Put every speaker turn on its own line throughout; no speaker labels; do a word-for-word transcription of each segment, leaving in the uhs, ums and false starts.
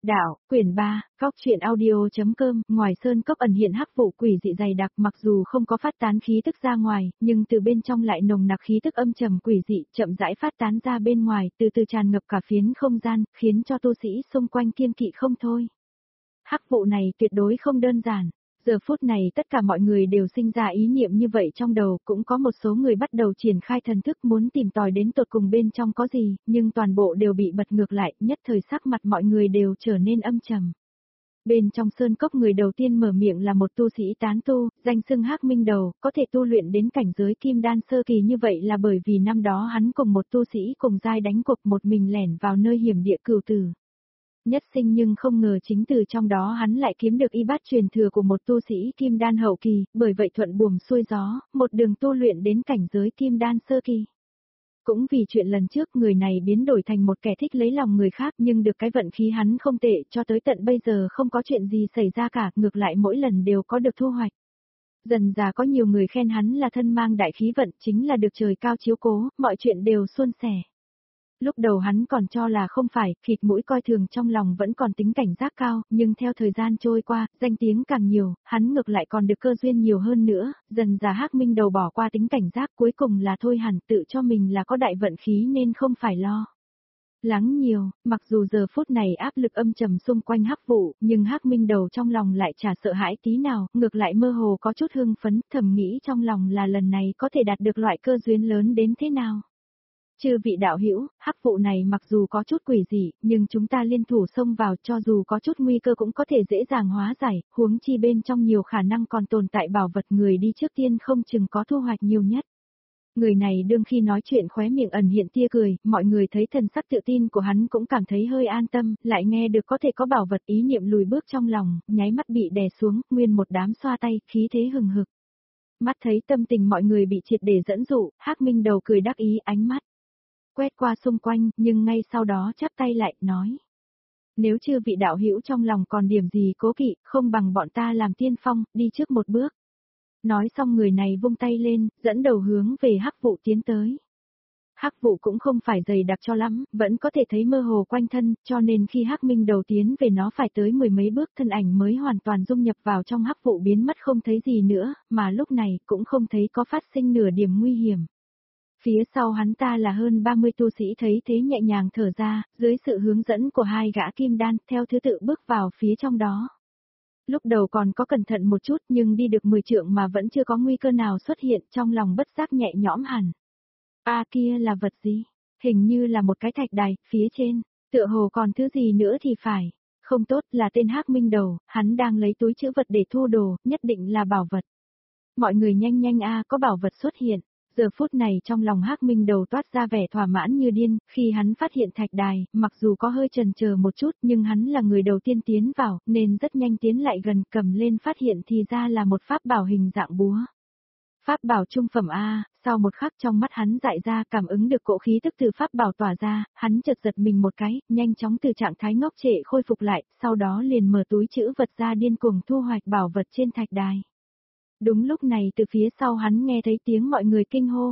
Đạo, quyển ba, góc truyện audio.com, ngoài sơn cốc ẩn hiện hắc vụ quỷ dị dày đặc, mặc dù không có phát tán khí tức ra ngoài, nhưng từ bên trong lại nồng nặc khí tức âm trầm quỷ dị, chậm rãi phát tán ra bên ngoài, từ từ tràn ngập cả phiến không gian, khiến cho tu sĩ xung quanh kiêng kỵ không thôi. Hắc vụ này tuyệt đối không đơn giản. Giờ phút này tất cả mọi người đều sinh ra ý niệm như vậy trong đầu, cũng có một số người bắt đầu triển khai thần thức muốn tìm tòi đến tột cùng bên trong có gì, nhưng toàn bộ đều bị bật ngược lại, nhất thời sắc mặt mọi người đều trở nên âm trầm. Bên trong sơn cốc người đầu tiên mở miệng là một tu sĩ tán tu, danh xưng Hắc Minh Đầu, có thể tu luyện đến cảnh giới kim đan sơ kỳ như vậy là bởi vì năm đó hắn cùng một tu sĩ cùng giai đánh cuộc một mình lẻn vào nơi hiểm địa cửu tử. Nhất sinh nhưng không ngờ chính từ trong đó hắn lại kiếm được y bát truyền thừa của một tu sĩ kim đan hậu kỳ, bởi vậy thuận buồm xuôi gió, một đường tu luyện đến cảnh giới kim đan sơ kỳ. Cũng vì chuyện lần trước người này biến đổi thành một kẻ thích lấy lòng người khác, nhưng được cái vận khí hắn không tệ, cho tới tận bây giờ không có chuyện gì xảy ra cả, ngược lại mỗi lần đều có được thu hoạch. Dần dà có nhiều người khen hắn là thân mang đại khí vận, chính là được trời cao chiếu cố, mọi chuyện đều suôn sẻ. Lúc đầu hắn còn cho là không phải, khịt mũi coi thường trong lòng vẫn còn tính cảnh giác cao, nhưng theo thời gian trôi qua, danh tiếng càng nhiều, hắn ngược lại còn được cơ duyên nhiều hơn nữa, dần dà Hắc Minh Đầu bỏ qua tính cảnh giác, cuối cùng là thôi hẳn tự cho mình là có đại vận khí nên không phải lo lắng nhiều. Mặc dù giờ phút này áp lực âm trầm xung quanh hắc vụ, nhưng Hắc Minh Đầu trong lòng lại chả sợ hãi tí nào, ngược lại mơ hồ có chút hưng phấn, thầm nghĩ trong lòng là lần này có thể đạt được loại cơ duyên lớn đến thế nào. Chư vị đạo hữu, hắc vụ này mặc dù có chút quỷ dị, nhưng chúng ta liên thủ xông vào, cho dù có chút nguy cơ cũng có thể dễ dàng hóa giải, huống chi bên trong nhiều khả năng còn tồn tại bảo vật, người đi trước tiên không chừng có thu hoạch nhiều nhất. Người này đương khi nói chuyện khóe miệng ẩn hiện tia cười, mọi người thấy thần sắc tự tin của hắn cũng cảm thấy hơi an tâm, lại nghe được có thể có bảo vật, ý niệm lùi bước trong lòng, nháy mắt bị đè xuống, nguyên một đám xoa tay, khí thế hừng hực. Mắt thấy tâm tình mọi người bị triệt để dẫn dụ, Hắc Minh Đầu cười đắc ý, ánh mắt quét qua xung quanh, nhưng ngay sau đó chắp tay lại, nói. Nếu chư vị đạo hữu trong lòng còn điểm gì cố kỵ, không bằng bọn ta làm tiên phong, đi trước một bước. Nói xong người này vung tay lên, dẫn đầu hướng về hắc vụ tiến tới. Hắc vụ cũng không phải dày đặc cho lắm, vẫn có thể thấy mơ hồ quanh thân, cho nên khi Hắc Minh Đầu tiến về nó phải tới mười mấy bước thân ảnh mới hoàn toàn dung nhập vào trong hắc vụ biến mất không thấy gì nữa, mà lúc này cũng không thấy có phát sinh nửa điểm nguy hiểm. Phía sau hắn ta là hơn ba mươi tu sĩ thấy thế nhẹ nhàng thở ra, dưới sự hướng dẫn của hai gã kim đan, theo thứ tự bước vào phía trong đó. Lúc đầu còn có cẩn thận một chút nhưng đi được mười trượng mà vẫn chưa có nguy cơ nào xuất hiện, trong lòng bất giác nhẹ nhõm hẳn. A kia là vật gì? Hình như là một cái thạch đài, phía trên, tựa hồ còn thứ gì nữa thì phải. Không tốt, là tên Hắc Minh Đầu, hắn đang lấy túi trữ vật để thu đồ, nhất định là bảo vật. Mọi người nhanh nhanh a, có bảo vật xuất hiện. Giờ phút này trong lòng Hắc Minh Đầu toát ra vẻ thỏa mãn như điên, khi hắn phát hiện thạch đài, mặc dù có hơi chần chờ một chút nhưng hắn là người đầu tiên tiến vào, nên rất nhanh tiến lại gần, cầm lên phát hiện thì ra là một pháp bảo hình dạng búa. Pháp bảo trung phẩm A, sau một khắc trong mắt hắn dại ra, cảm ứng được cỗ khí tức từ pháp bảo tỏa ra, hắn chợt giật mình một cái, nhanh chóng từ trạng thái ngốc trệ khôi phục lại, sau đó liền mở túi trữ vật ra điên cuồng thu hoạch bảo vật trên thạch đài. Đúng lúc này từ phía sau hắn nghe thấy tiếng mọi người kinh hô.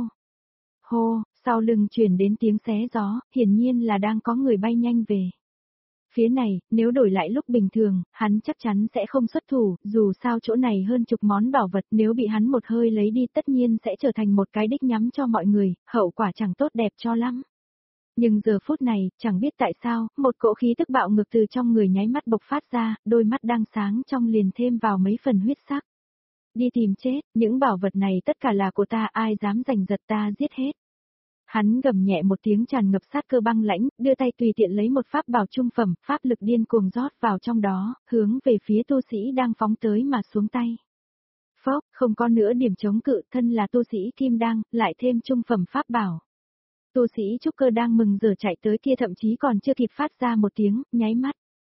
Hô, sau lưng truyền đến tiếng xé gió, hiển nhiên là đang có người bay nhanh về. Phía này, nếu đổi lại lúc bình thường, hắn chắc chắn sẽ không xuất thủ, dù sao chỗ này hơn chục món bảo vật, nếu bị hắn một hơi lấy đi tất nhiên sẽ trở thành một cái đích nhắm cho mọi người, hậu quả chẳng tốt đẹp cho lắm. Nhưng giờ phút này, chẳng biết tại sao, một cỗ khí tức bạo ngược từ trong người nháy mắt bộc phát ra, đôi mắt đang sáng trong liền thêm vào mấy phần huyết sắc. Đi tìm chết, những bảo vật này tất cả là của ta, ai dám giành giật ta giết hết. Hắn gầm nhẹ một tiếng tràn ngập sát cơ băng lãnh, đưa tay tùy tiện lấy một pháp bảo trung phẩm, pháp lực điên cuồng rót vào trong đó, hướng về phía tu sĩ đang phóng tới mà xuống tay. Phốc, không có nữa điểm chống cự, thân là tu sĩ kim đan, lại thêm trung phẩm pháp bảo. Tu sĩ trúc cơ đang mừng giờ chạy tới kia thậm chí còn chưa kịp phát ra một tiếng, nháy mắt.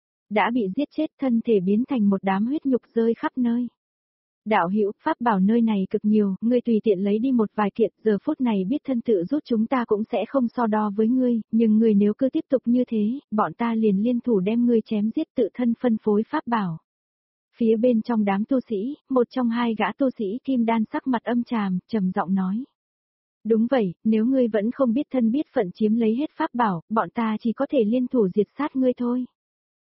Đã bị giết chết, thân thể biến thành một đám huyết nhục rơi khắp nơi. Đạo hữu, pháp bảo nơi này cực nhiều, ngươi tùy tiện lấy đi một vài kiện, giờ phút này biết thân tự rút chúng ta cũng sẽ không so đo với ngươi, nhưng ngươi nếu cứ tiếp tục như thế, bọn ta liền liên thủ đem ngươi chém giết, tự thân phân phối pháp bảo. Phía bên trong đám tu sĩ, một trong hai gã tu sĩ kim đan sắc mặt âm tràm, trầm giọng nói. Đúng vậy, nếu ngươi vẫn không biết thân biết phận chiếm lấy hết pháp bảo, bọn ta chỉ có thể liên thủ diệt sát ngươi thôi.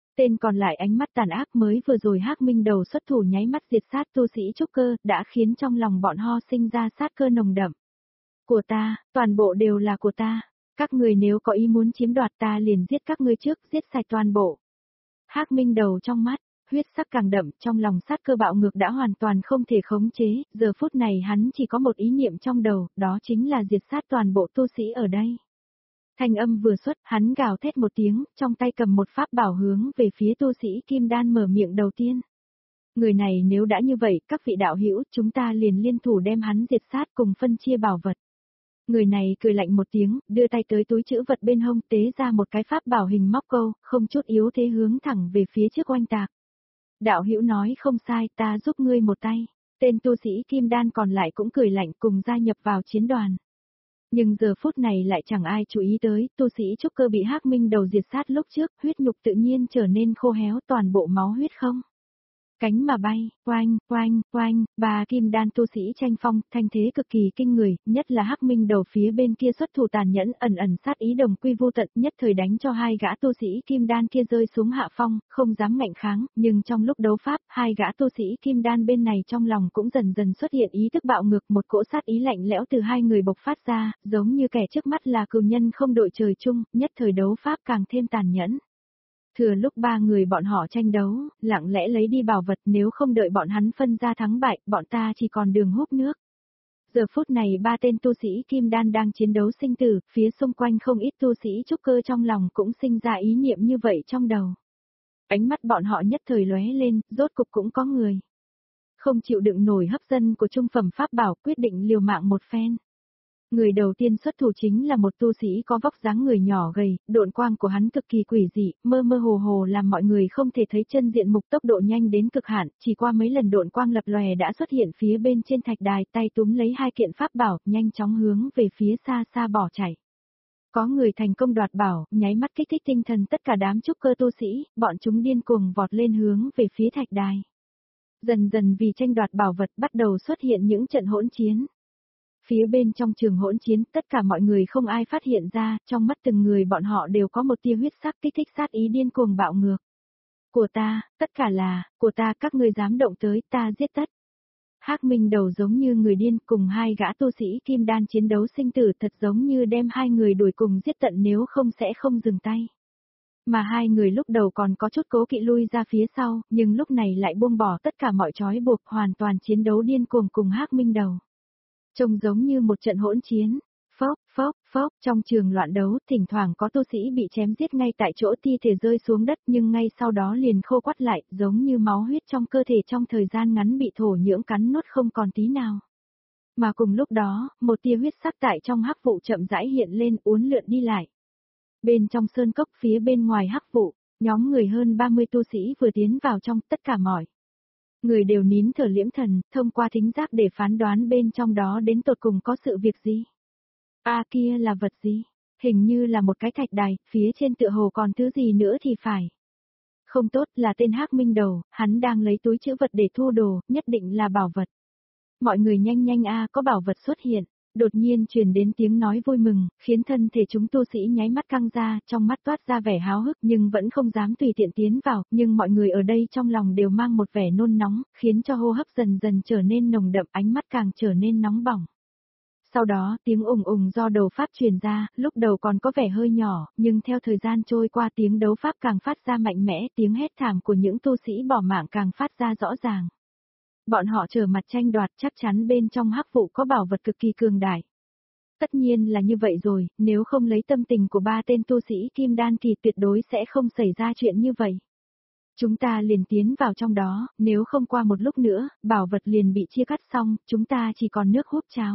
Tên còn lại ánh mắt tàn ác mới vừa rồi Hắc Minh Đầu xuất thủ nháy mắt diệt sát tu sĩ trúc cơ, đã khiến trong lòng bọn ho sinh ra sát cơ nồng đậm. Của ta, toàn bộ đều là của ta. Các người nếu có ý muốn chiếm đoạt ta liền giết các ngươi trước, giết sạch toàn bộ. Hắc Minh Đầu trong mắt, huyết sắc càng đậm, trong lòng sát cơ bạo ngược đã hoàn toàn không thể khống chế, giờ phút này hắn chỉ có một ý niệm trong đầu, đó chính là diệt sát toàn bộ tu sĩ ở đây. Thanh âm vừa xuất, hắn gào thét một tiếng, trong tay cầm một pháp bảo hướng về phía tu sĩ kim đan mở miệng đầu tiên. Người này nếu đã như vậy, các vị đạo hữu, chúng ta liền liên thủ đem hắn diệt sát cùng phân chia bảo vật. Người này cười lạnh một tiếng, đưa tay tới túi trữ vật bên hông tế ra một cái pháp bảo hình móc câu, không chút yếu thế hướng thẳng về phía trước oanh tạc. Đạo hữu nói không sai, ta giúp ngươi một tay. Tên tu sĩ kim đan còn lại cũng cười lạnh cùng gia nhập vào chiến đoàn. Nhưng giờ phút này lại chẳng ai chú ý tới, tu sĩ trúc cơ bị Hắc Minh Đầu diệt sát lúc trước, huyết nhục tự nhiên trở nên khô héo toàn bộ máu huyết không. Cánh mà bay, oanh, oanh, oanh, ba kim đan tu sĩ tranh phong, thanh thế cực kỳ kinh người, nhất là Hắc Minh Đầu phía bên kia xuất thủ tàn nhẫn ẩn ẩn sát ý đồng quy vô tận, nhất thời đánh cho hai gã tu sĩ kim đan kia rơi xuống hạ phong, không dám ngạnh kháng, nhưng trong lúc đấu pháp, hai gã tu sĩ kim đan bên này trong lòng cũng dần dần xuất hiện ý thức bạo ngược, một cỗ sát ý lạnh lẽo từ hai người bộc phát ra, giống như kẻ trước mắt là cừu nhân không đội trời chung, nhất thời đấu pháp càng thêm tàn nhẫn. Thừa lúc ba người bọn họ tranh đấu, lặng lẽ lấy đi bảo vật, nếu không đợi bọn hắn phân ra thắng bại, bọn ta chỉ còn đường húp nước. Giờ phút này ba tên tu sĩ kim đan đang chiến đấu sinh tử, phía xung quanh không ít tu sĩ trúc cơ trong lòng cũng sinh ra ý niệm như vậy trong đầu. Ánh mắt bọn họ nhất thời lóe lên, rốt cục cũng có người. Không chịu đựng nổi hấp dẫn của trung phẩm pháp bảo, quyết định liều mạng một phen. Người đầu tiên xuất thủ chính là một tu sĩ có vóc dáng người nhỏ gầy, độn quang của hắn cực kỳ quỷ dị, mơ mơ hồ hồ làm mọi người không thể thấy chân diện mục, tốc độ nhanh đến cực hạn, chỉ qua mấy lần độn quang lập lòe đã xuất hiện phía bên trên thạch đài, tay túm lấy hai kiện pháp bảo, nhanh chóng hướng về phía xa xa bỏ chạy. Có người thành công đoạt bảo, nháy mắt kích thích tinh thần tất cả đám trúc cơ tu sĩ, bọn chúng điên cuồng vọt lên hướng về phía thạch đài. Dần dần vì tranh đoạt bảo vật bắt đầu xuất hiện những trận hỗn chiến. Phía bên trong trường hỗn chiến, tất cả mọi người không ai phát hiện ra, trong mắt từng người bọn họ đều có một tia huyết sắc kích thích sát ý điên cuồng bạo ngược. Của ta, tất cả là, của ta, các ngươi dám động tới, ta giết tất. Hắc Minh Đầu giống như người điên cùng hai gã tu sĩ kim đan chiến đấu sinh tử, thật giống như đem hai người đuổi cùng giết tận, nếu không sẽ không dừng tay. Mà hai người lúc đầu còn có chút cố kỵ lui ra phía sau, nhưng lúc này lại buông bỏ tất cả mọi trói buộc, hoàn toàn chiến đấu điên cuồng cùng Hắc Minh Đầu. Trông giống như một trận hỗn chiến, phốc, phốc, phốc, trong trường loạn đấu, thỉnh thoảng có tu sĩ bị chém giết ngay tại chỗ, thi thể rơi xuống đất nhưng ngay sau đó liền khô quắt lại, giống như máu huyết trong cơ thể trong thời gian ngắn bị thổ nhưỡng cắn nuốt không còn tí nào. Mà cùng lúc đó, một tia huyết sắc tại trong hắc vụ chậm rãi hiện lên, uốn lượn đi lại. Bên trong sơn cốc phía bên ngoài hắc vụ, nhóm người hơn ba mươi tu sĩ vừa tiến vào trong, tất cả mọi người đều nín thở liễm thần, thông qua thính giác để phán đoán bên trong đó đến tột cùng có sự việc gì. A à, kia là vật gì? Hình như là một cái thạch đài, phía trên tựa hồ còn thứ gì nữa thì phải. Không tốt, là tên Hắc Minh Đầu, hắn đang lấy túi trữ vật để thu đồ, nhất định là bảo vật. Mọi người nhanh nhanh a, có bảo vật xuất hiện. Đột nhiên truyền đến tiếng nói vui mừng, khiến thân thể chúng tu sĩ nháy mắt căng ra, trong mắt toát ra vẻ háo hức nhưng vẫn không dám tùy tiện tiến vào, nhưng mọi người ở đây trong lòng đều mang một vẻ nôn nóng, khiến cho hô hấp dần dần trở nên nồng đậm, ánh mắt càng trở nên nóng bỏng. Sau đó, tiếng ùng ùng do đầu pháp truyền ra, lúc đầu còn có vẻ hơi nhỏ, nhưng theo thời gian trôi qua tiếng đấu pháp càng phát ra mạnh mẽ, tiếng hét thảm của những tu sĩ bỏ mạng càng phát ra rõ ràng. Bọn họ trở mặt tranh đoạt, chắc chắn bên trong hắc vụ có bảo vật cực kỳ cường đại. Tất nhiên là như vậy rồi, nếu không lấy tâm tình của ba tên tu sĩ kim đan kỳ tuyệt đối sẽ không xảy ra chuyện như vậy. Chúng ta liền tiến vào trong đó, nếu không qua một lúc nữa, bảo vật liền bị chia cắt xong, chúng ta chỉ còn nước húp cháo.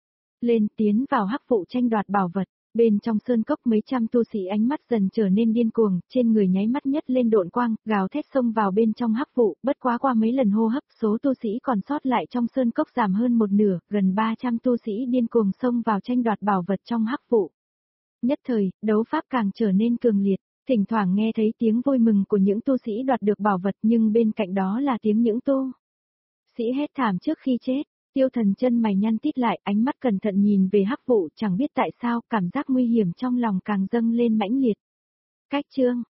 Lên tiến vào hắc vụ tranh đoạt bảo vật. Bên trong sơn cốc mấy trăm tu sĩ ánh mắt dần trở nên điên cuồng, trên người nháy mắt nhất lên độn quang, gào thét xông vào bên trong hắc vụ, bất quá qua mấy lần hô hấp, số tu sĩ còn sót lại trong sơn cốc giảm hơn một nửa, gần ba trăm tu sĩ điên cuồng xông vào tranh đoạt bảo vật trong hắc vụ. Nhất thời, đấu pháp càng trở nên cường liệt, thỉnh thoảng nghe thấy tiếng vui mừng của những tu sĩ đoạt được bảo vật, nhưng bên cạnh đó là tiếng những tu sĩ hét thảm trước khi chết. Tiêu Thần chân mày nhăn tít lại, ánh mắt cẩn thận nhìn về hắc vụ, chẳng biết tại sao, cảm giác nguy hiểm trong lòng càng dâng lên mãnh liệt. Cách chương